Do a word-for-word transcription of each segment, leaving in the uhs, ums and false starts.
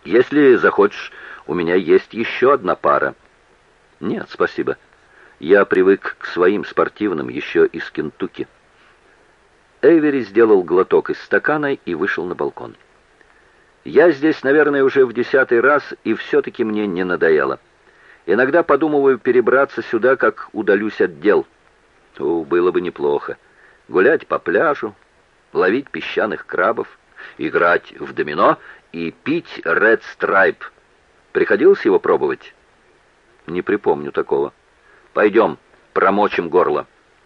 Если захочешь, у меня есть еще одна пара». «Нет, спасибо. Я привык к своим спортивным еще из Кентукки». Эйвери сделал глоток из стакана и вышел на балкон. «Я здесь, наверное, уже в десятый раз, и все-таки мне не надоело. Иногда подумываю перебраться сюда, как удалюсь от дел. О, было бы неплохо. Гулять по пляжу, ловить песчаных крабов, играть в домино и пить Red Stripe. Приходилось его пробовать?» «Не припомню такого. Пойдем, промочим горло».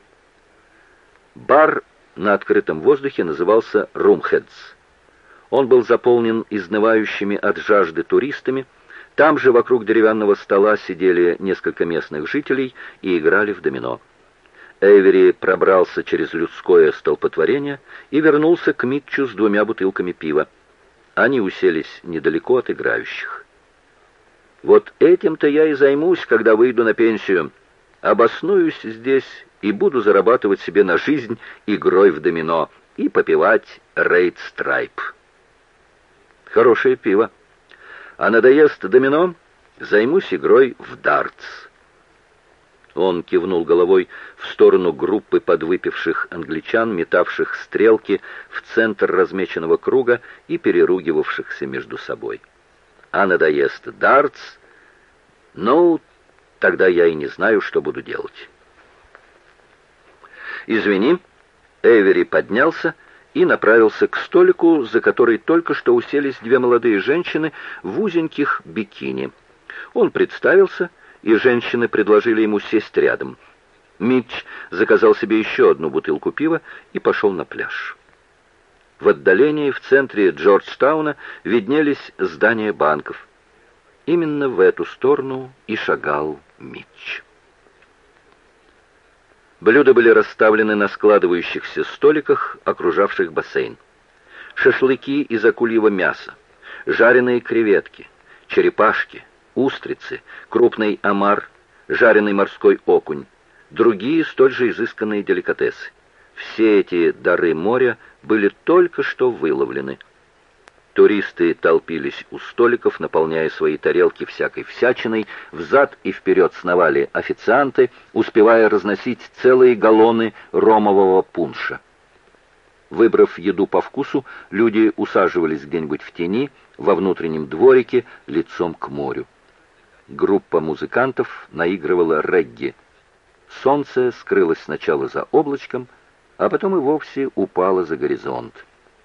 Бар на открытом воздухе назывался «Румхедс». Он был заполнен изнывающими от жажды туристами. Там же вокруг деревянного стола сидели несколько местных жителей и играли в домино. Эйвери пробрался через людское столпотворение и вернулся к Митчу с двумя бутылками пива. Они уселись недалеко от играющих. «Вот этим-то я и займусь, когда выйду на пенсию. Обоснуюсь здесь и буду зарабатывать себе на жизнь игрой в домино и попивать Red Stripe». «Хорошее пиво. А надоест домино, займусь игрой в дартс». Он кивнул головой в сторону группы подвыпивших англичан, метавших стрелки в центр размеченного круга и переругивавшихся между собой. «А надоест дартс? Ну, тогда я и не знаю, что буду делать». «Извини». Эйвери поднялся и направился к столику, за который только что уселись две молодые женщины в узеньких бикини. Он представился, и женщины предложили ему сесть рядом. Митч заказал себе еще одну бутылку пива и пошел на пляж. В отдалении, в центре Джорджтауна, виднелись здания банков. Именно в эту сторону и шагал Митч. Блюда были расставлены на складывающихся столиках, окружавших бассейн. Шашлыки из акульего мяса, жареные креветки, черепашки, устрицы, крупный омар, жареный морской окунь, другие столь же изысканные деликатесы. Все эти дары моря были только что выловлены. Туристы толпились у столиков, наполняя свои тарелки всякой всячиной, взад и вперед сновали официанты, успевая разносить целые галлоны ромового пунша. Выбрав еду по вкусу, люди усаживались где-нибудь в тени, во внутреннем дворике, лицом к морю. Группа музыкантов наигрывала регги. Солнце скрылось сначала за облачком, а потом и вовсе упало за горизонт.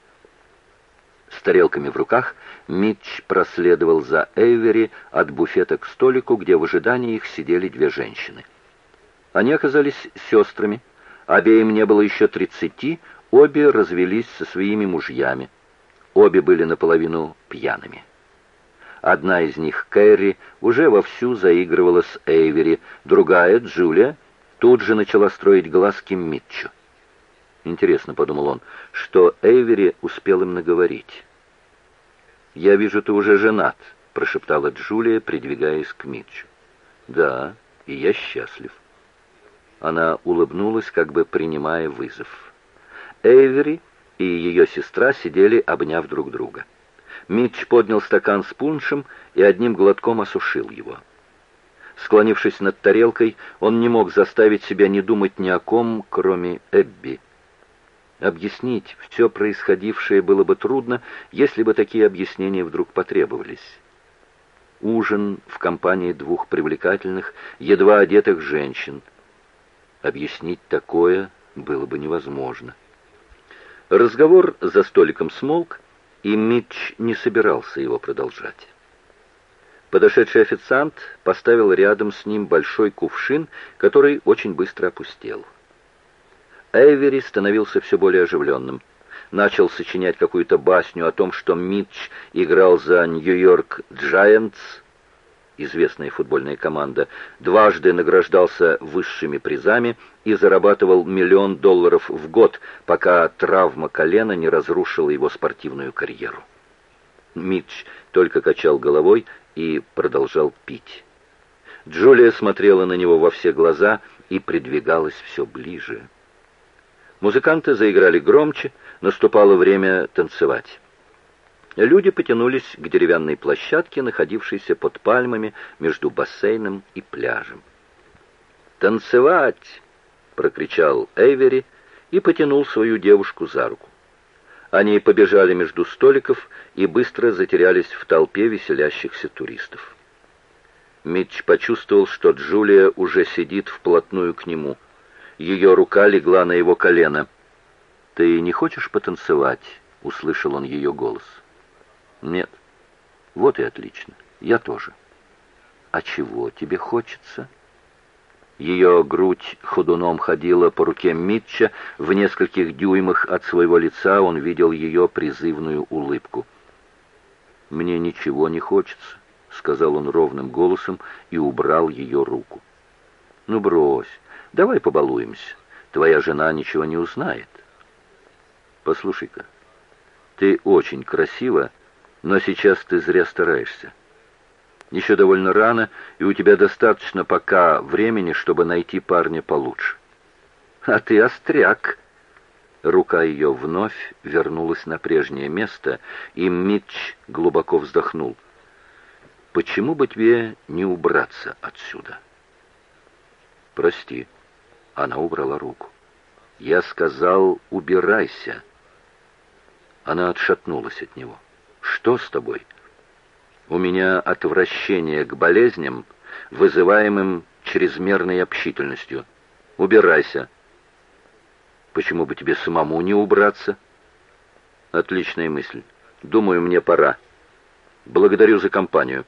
С тарелками в руках Митч проследовал за Эйвери от буфета к столику, где в ожидании их сидели две женщины. Они оказались сестрами, обеим не было еще тридцати, обе развелись со своими мужьями. Обе были наполовину пьяными. Одна из них, Кэрри, уже вовсю заигрывала с Эйвери, другая, Джулия, тут же начала строить глазки Митчу. «Интересно», — подумал он, — что Эйвери успел им наговорить. «Я вижу, ты уже женат», — прошептала Джулия, придвигаясь к Митчу. «Да, и я счастлив». Она улыбнулась, как бы принимая вызов. Эйвери и ее сестра сидели, обняв друг друга. Митч поднял стакан с пуншем и одним глотком осушил его. Склонившись над тарелкой, он не мог заставить себя не думать ни о ком, кроме Эбби. Объяснить все происходившее было бы трудно, если бы такие объяснения вдруг потребовались. Ужин в компании двух привлекательных, едва одетых женщин. Объяснить такое было бы невозможно. Разговор за столиком смолк, и Митч не собирался его продолжать. Подошедший официант поставил рядом с ним большой кувшин, который очень быстро опустел. Эйвери становился все более оживленным. Начал сочинять какую-то басню о том, что Митч играл за Нью-Йорк Джайантс, известная футбольная команда, дважды награждался высшими призами и зарабатывал миллион долларов в год, пока травма колена не разрушила его спортивную карьеру. Митч только качал головой и продолжал пить. Джулия смотрела на него во все глаза и придвигалась все ближе. Музыканты заиграли громче, наступало время танцевать. Люди потянулись к деревянной площадке, находившейся под пальмами между бассейном и пляжем. «Танцевать!» — прокричал Эйвери и потянул свою девушку за руку. Они побежали между столиков и быстро затерялись в толпе веселящихся туристов. Митч почувствовал, что Джулия уже сидит вплотную к нему. Ее рука легла на его колено. «Ты не хочешь потанцевать?» — услышал он ее голос. «Нет». «Вот и отлично. Я тоже». «А чего тебе хочется?» Ее грудь ходуном ходила по руке Митча. В нескольких дюймах от своего лица он видел ее призывную улыбку. «Мне ничего не хочется», — сказал он ровным голосом и убрал ее руку. «Ну брось, давай побалуемся. Твоя жена ничего не узнает». «Послушай-ка, ты очень красива, но сейчас ты зря стараешься. Еще довольно рано, и у тебя достаточно пока времени, чтобы найти парня получше». «А ты остряк!» Рука ее вновь вернулась на прежнее место, и Митч глубоко вздохнул. «Почему бы тебе не убраться отсюда?» «Прости». Она убрала руку. «Я сказал, убирайся». Она отшатнулась от него. «Что с тобой?» «У меня отвращение к болезням, вызываемым чрезмерной общительностью. Убирайся». «Почему бы тебе самому не убраться?» «Отличная мысль. Думаю, мне пора. Благодарю за компанию».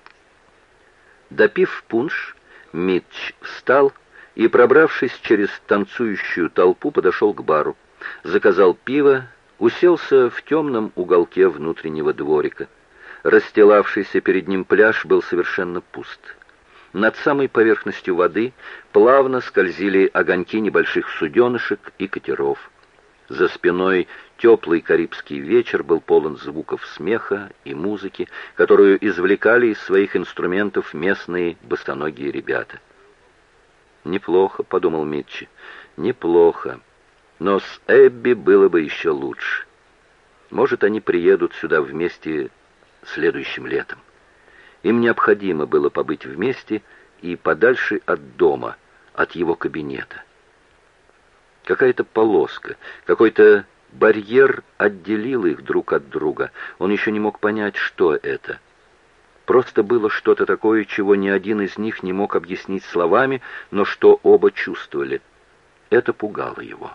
Допив пунш, Митч встал и, пробравшись через танцующую толпу, подошел к бару, заказал пиво, уселся в темном уголке внутреннего дворика. Расстилавшийся перед ним пляж был совершенно пуст. Над самой поверхностью воды плавно скользили огоньки небольших суденышек и катеров. За спиной теплый карибский вечер был полон звуков смеха и музыки, которую извлекали из своих инструментов местные босоногие ребята. «Неплохо», — подумал Митчи, — «неплохо. Но с Эбби было бы еще лучше. Может, они приедут сюда вместе следующим летом. Им необходимо было побыть вместе и подальше от дома, от его кабинета. Какая-то полоска, какой-то барьер отделил их друг от друга. Он еще не мог понять, что это. Просто было что-то такое, чего ни один из них не мог объяснить словами, но что оба чувствовали. Это пугало его.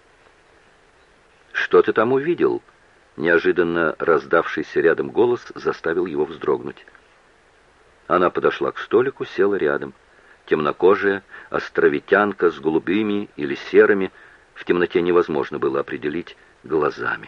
«Что ты там увидел?» Неожиданно раздавшийся рядом голос заставил его вздрогнуть. Она подошла к столику, села рядом. Темнокожая, островитянка с голубыми или серыми, в темноте невозможно было определить, глазами.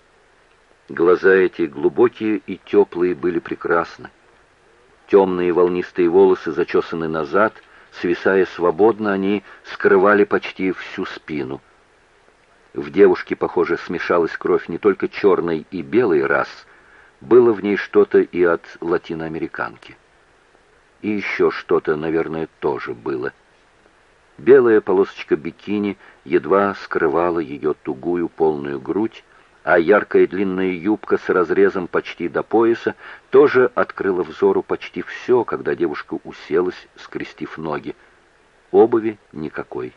Глаза эти, глубокие и теплые, были прекрасны. Темные волнистые волосы зачесаны назад, свисая свободно, они скрывали почти всю спину. В девушке, похоже, смешалась кровь не только черной и белой рас, было в ней что-то и от латиноамериканки. И еще что-то, наверное, тоже было. Белая полосочка бикини едва скрывала ее тугую полную грудь, а яркая длинная юбка с разрезом почти до пояса тоже открыла взору почти все, когда девушка уселась, скрестив ноги. Обуви никакой.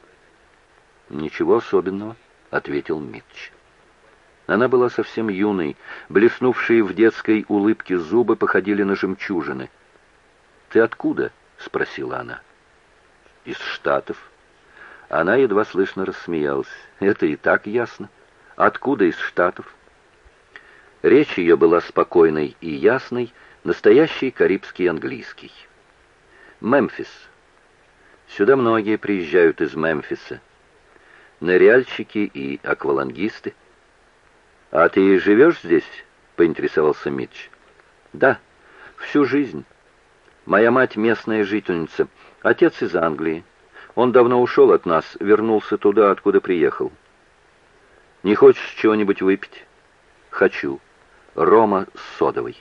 «Ничего особенного», — ответил Митч. Она была совсем юной, блеснувшие в детской улыбке зубы походили на жемчужины. «Ты откуда?» — спросила она. «Из Штатов». Она едва слышно рассмеялась. «Это и так ясно. Откуда из Штатов?» Речь ее была спокойной и ясной, настоящий карибский английский. «Мемфис. Сюда многие приезжают из Мемфиса. Ныряльщики и аквалангисты». «А ты живешь здесь?» — поинтересовался Митч. «Да, всю жизнь. Моя мать местная жительница, отец из Англии. Он давно ушел от нас, вернулся туда, откуда приехал». «Не хочешь чего-нибудь выпить?» «Хочу. Рома с содовой».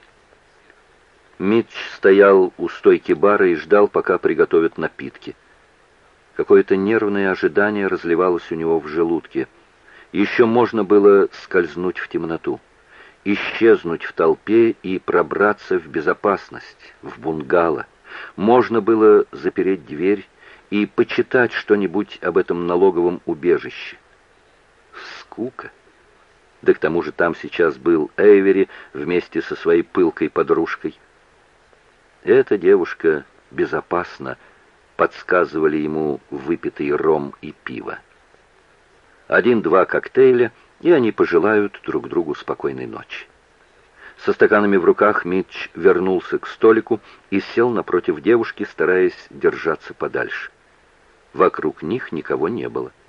Митч стоял у стойки бара и ждал, пока приготовят напитки. Какое-то нервное ожидание разливалось у него в желудке. Еще можно было скользнуть в темноту. исчезнуть в толпе и пробраться в безопасность, в бунгало. Можно было запереть дверь и почитать что-нибудь об этом налоговом убежище. Скука. Да к тому же там сейчас был Эйвери вместе со своей пылкой подружкой. Эта девушка безопасна, подсказывали ему выпитый ром и пиво. Один-два коктейля, и они пожелают друг другу спокойной ночи. Со стаканами в руках Митч вернулся к столику и сел напротив девушки, стараясь держаться подальше. Вокруг них никого не было.